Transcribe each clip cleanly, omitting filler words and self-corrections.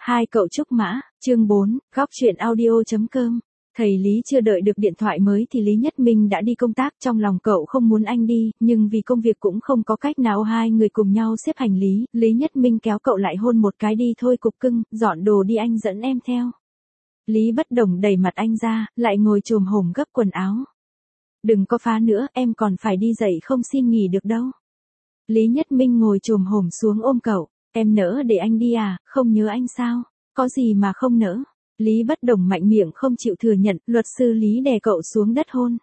Hai cậu trúc mã, chương 4, góc chuyện audio.com. Thầy Lý chưa đợi được điện thoại mới thì Lý Nhất Minh đã đi công tác, trong lòng cậu không muốn anh đi, nhưng vì công việc cũng không có cách nào, hai người cùng nhau xếp hành lý, Lý Nhất Minh kéo cậu lại hôn một cái. Đi thôi cục cưng, dọn đồ đi anh dẫn em theo. Lý Bất Đồng đẩy mặt anh ra, lại ngồi chồm hổm gấp quần áo. Đừng có phá nữa, em còn phải đi dậy không xin nghỉ được đâu. Lý Nhất Minh ngồi chồm hổm xuống ôm cậu. Em nỡ để anh đi à, không nhớ anh sao? Có gì mà không nỡ? Lý Bất Đồng mạnh miệng không chịu thừa nhận, luật sư Lý đè cậu xuống đất hôn.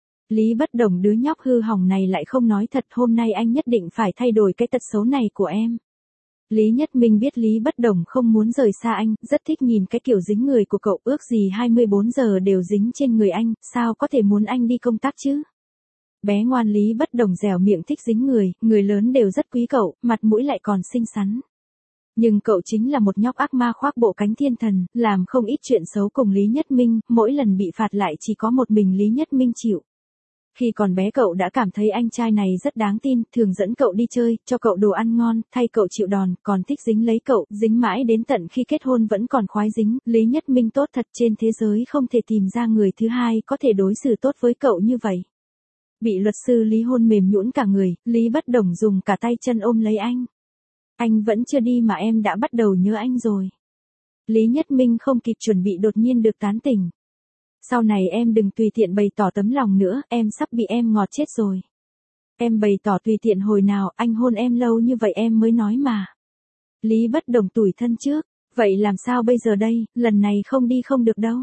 Lý Bất Đồng, đứa nhóc hư hỏng này lại không nói thật, hôm nay anh nhất định phải thay đổi cái tật xấu này của em. Lý Nhất Minh biết Lý Bất Đồng không muốn rời xa anh, rất thích nhìn cái kiểu dính người của cậu, ước gì 24 giờ đều dính trên người anh, sao có thể muốn anh đi công tác chứ? Bé ngoan Lý Bất Đồng dẻo miệng thích dính người lớn đều rất quý cậu, mặt mũi lại còn xinh xắn. Nhưng cậu chính là một nhóc ác ma khoác bộ cánh thiên thần, làm không ít chuyện xấu cùng Lý Nhất Minh, mỗi lần bị phạt lại chỉ có một mình Lý Nhất Minh chịu. Khi còn bé cậu đã cảm thấy anh trai này rất đáng tin, thường dẫn cậu đi chơi, cho cậu đồ ăn ngon, thay cậu chịu đòn, còn thích dính lấy cậu, dính mãi đến tận khi kết hôn vẫn còn khoái dính. Lý Nhất Minh tốt thật, trên thế giới không thể tìm ra người thứ hai có thể đối xử tốt với cậu như vậy. Bị luật sư Lý hôn mềm nhũn cả người, Lý Bất Đồng dùng cả tay chân ôm lấy anh. Anh vẫn chưa đi mà em đã bắt đầu nhớ anh rồi. Lý Nhất Minh không kịp chuẩn bị đột nhiên được tán tỉnh. Sau này em đừng tùy tiện bày tỏ tấm lòng nữa, em sắp bị em ngọt chết rồi. Em bày tỏ tùy tiện hồi nào, anh hôn em lâu như vậy em mới nói mà. Lý Bất Đồng tủi thân trước, vậy làm sao bây giờ đây, lần này không đi không được đâu.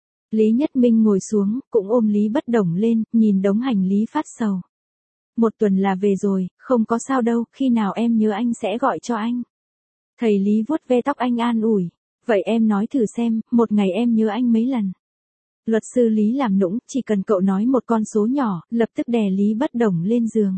Lý Nhất Minh ngồi xuống, cũng ôm Lý Bất Đồng lên, nhìn đống hành lý phát sầu. Một tuần là về rồi, không có sao đâu, khi nào em nhớ anh sẽ gọi cho anh. Thầy Lý vuốt ve tóc anh an ủi. Vậy em nói thử xem, một ngày em nhớ anh mấy lần? Luật sư Lý làm nũng, chỉ cần cậu nói một con số nhỏ, lập tức đè Lý Bất Đồng lên giường.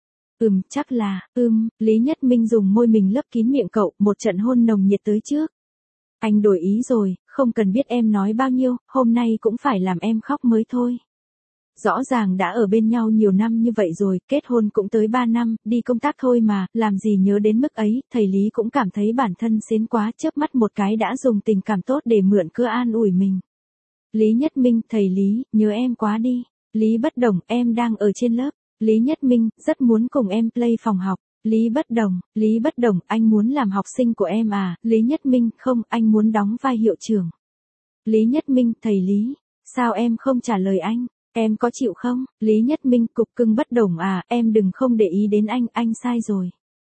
Chắc là, Lý Nhất Minh dùng môi mình lấp kín miệng cậu, một trận hôn nồng nhiệt tới trước. Anh đổi ý rồi, không cần biết em nói bao nhiêu, hôm nay cũng phải làm em khóc mới thôi. Rõ ràng đã ở bên nhau nhiều năm như vậy rồi, kết hôn cũng tới 3 năm, đi công tác thôi mà, làm gì nhớ đến mức ấy. Thầy Lý cũng cảm thấy bản thân xến quá, chớp mắt một cái đã dùng tình cảm tốt để mượn cớ an ủi mình. Lý Nhất Minh, thầy Lý, nhớ em quá đi. Lý Bất Đồng, em đang ở trên lớp. Lý Nhất Minh, rất muốn cùng em play phòng học. Lý Bất Đồng, anh muốn làm học sinh của em à? Lý Nhất Minh, không, anh muốn đóng vai hiệu trưởng. Lý Nhất Minh, thầy Lý, sao em không trả lời anh? Em có chịu không? Lý Nhất Minh, cục cưng Bất Đồng à, em đừng không để ý đến anh sai rồi.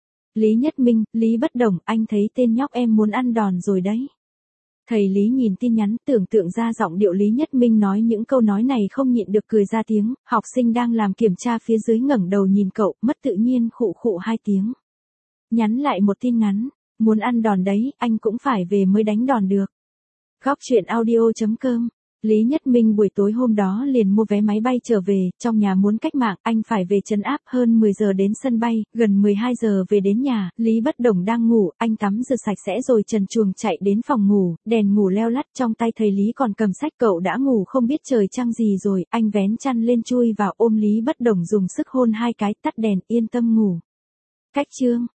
Lý Nhất Minh, Lý Bất Đồng, anh thấy tên nhóc em muốn ăn đòn rồi đấy. Thầy Lý nhìn tin nhắn, tưởng tượng ra giọng điệu Lý Nhất Minh nói những câu nói này không nhịn được cười ra tiếng. Học sinh đang làm kiểm tra phía dưới ngẩng đầu nhìn cậu, mất tự nhiên khụ khụ 2 tiếng. Nhắn lại một tin ngắn, muốn ăn đòn đấy, anh cũng phải về mới đánh đòn được. Góc chuyện audio.com. Lý Nhất Minh buổi tối hôm đó liền mua vé máy bay trở về, trong nhà muốn cách mạng, anh phải về trấn áp, hơn 10 giờ đến sân bay, gần 12 giờ về đến nhà, Lý Bất Đồng đang ngủ, anh tắm rửa sạch sẽ rồi trần truồng chạy đến phòng ngủ, đèn ngủ leo lắt, trong tay thầy Lý còn cầm sách, cậu đã ngủ không biết trời trăng gì rồi, anh vén chăn lên chui vào ôm Lý Bất Đồng dùng sức hôn 2 cái, tắt đèn, yên tâm ngủ. Cách chương